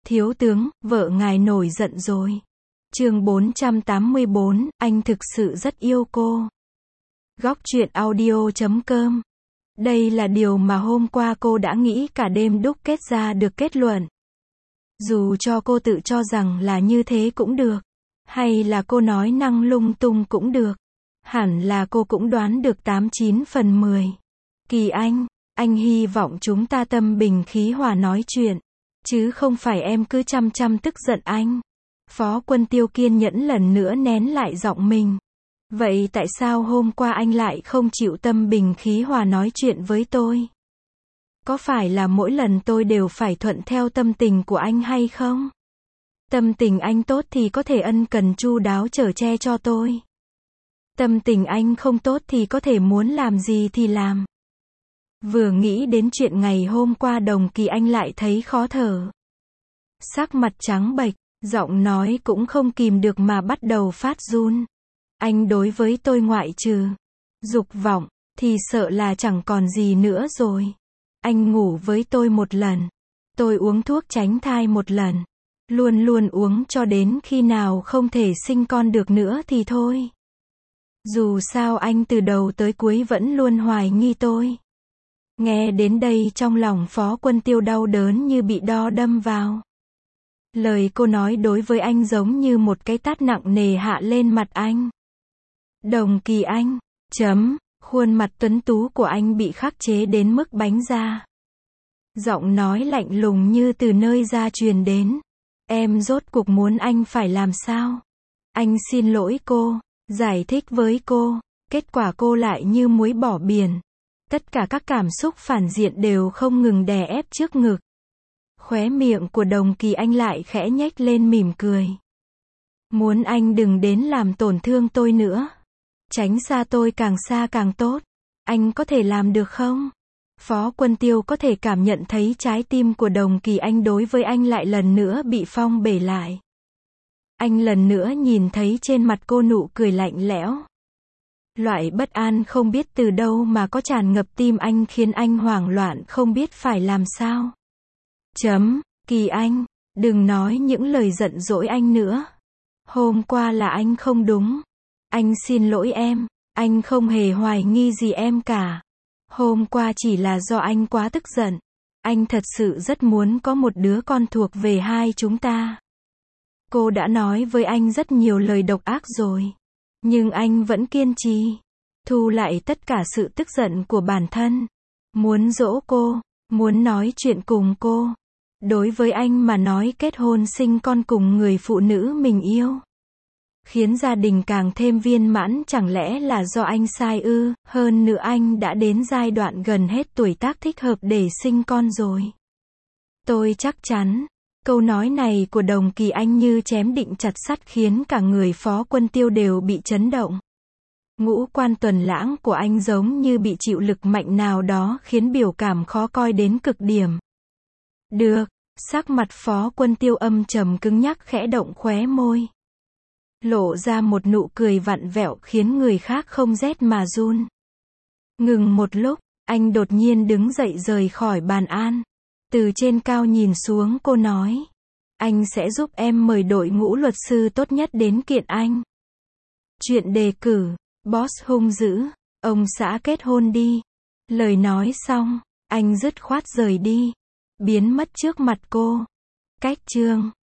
Thiếu tướng, vợ ngài nổi giận rồi. Chương 484, anh thực sự rất yêu cô. Góc truyện audio.com. Đây là điều mà hôm qua cô đã nghĩ cả đêm đúc kết ra được kết luận. Dù cho cô tự cho rằng là như thế cũng được, hay là cô nói năng lung tung cũng được, hẳn là cô cũng đoán được 89 phần 10. Kỳ anh hy vọng chúng ta tâm bình khí hòa nói chuyện, chứ không phải em cứ chăm chăm tức giận anh. Phó Quân Tiêu kiên nhẫn lần nữa nén lại giọng mình. Vậy tại sao hôm qua anh lại không chịu tâm bình khí hòa nói chuyện với tôi? Có phải là mỗi lần tôi đều phải thuận theo tâm tình của anh hay không? Tâm tình anh tốt thì có thể ân cần chu đáo chở che cho tôi. Tâm tình anh không tốt thì có thể muốn làm gì thì làm. Vừa nghĩ đến chuyện ngày hôm qua Đồng Kỳ anh lại thấy khó thở. Sắc mặt trắng bệch, giọng nói cũng không kìm được mà bắt đầu phát run. Anh đối với tôi ngoại trừ dục vọng, thì sợ là chẳng còn gì nữa rồi. Anh ngủ với tôi một lần. Tôi uống thuốc tránh thai một lần. Luôn luôn uống cho đến khi nào không thể sinh con được nữa thì thôi. Dù sao anh từ đầu tới cuối vẫn luôn hoài nghi tôi. Nghe đến đây trong lòng Phó Quân Tiêu đau đớn như bị đo đâm vào. Lời cô nói đối với anh giống như một cái tát nặng nề hạ lên mặt anh. Đồng Kỳ anh, khuôn mặt tuấn tú của anh bị khắc chế đến mức bánh ra. Giọng nói lạnh lùng như từ nơi ra truyền đến. Em rốt cuộc muốn anh phải làm sao? Anh xin lỗi cô, giải thích với cô, kết quả cô lại như muối bỏ biển. Tất cả các cảm xúc phản diện đều không ngừng đè ép trước ngực. Khóe miệng của Đồng Kỳ anh lại khẽ nhếch lên mỉm cười. Muốn anh đừng đến làm tổn thương tôi nữa. Tránh xa tôi càng xa càng tốt. Anh có thể làm được không? Phó Quân Tiêu có thể cảm nhận thấy trái tim của Đồng Kỳ anh đối với anh lại lần nữa bị phong bể lại. Anh lần nữa nhìn thấy trên mặt cô nụ cười lạnh lẽo. Loại bất an không biết từ đâu mà có tràn ngập tim anh khiến anh hoảng loạn không biết phải làm sao. Kỳ anh, đừng nói những lời giận dỗi anh nữa. Hôm qua là anh không đúng. Anh xin lỗi em, anh không hề hoài nghi gì em cả. Hôm qua chỉ là do anh quá tức giận. Anh thật sự rất muốn có một đứa con thuộc về hai chúng ta. Cô đã nói với anh rất nhiều lời độc ác rồi. Nhưng anh vẫn kiên trì. Thu lại tất cả sự tức giận của bản thân. Muốn dỗ cô, muốn nói chuyện cùng cô. Đối với anh mà nói kết hôn sinh con cùng người phụ nữ mình yêu, khiến gia đình càng thêm viên mãn, chẳng lẽ là do anh sai ư? Hơn nữa anh đã đến giai đoạn gần hết tuổi tác thích hợp để sinh con rồi. Tôi chắc chắn, câu nói này của Đồng Kỳ anh như chém định chặt sắt khiến cả người Phó Quân Tiêu đều bị chấn động. Ngũ quan tuần lãng của anh giống như bị chịu lực mạnh nào đó khiến biểu cảm khó coi đến cực điểm. Được, sắc mặt Phó Quân Tiêu âm trầm cứng nhắc khẽ động khóe môi. Lộ ra một nụ cười vặn vẹo khiến người khác không rét mà run. Ngừng một lúc, anh đột nhiên đứng dậy rời khỏi bàn ăn. Từ trên cao nhìn xuống cô nói. Anh sẽ giúp em mời đội ngũ luật sư tốt nhất đến kiện anh. Chuyện đề cử, boss hung dữ, ông xã kết hôn đi. Lời nói xong, anh dứt khoát rời đi. Biến mất trước mặt cô. Cách chương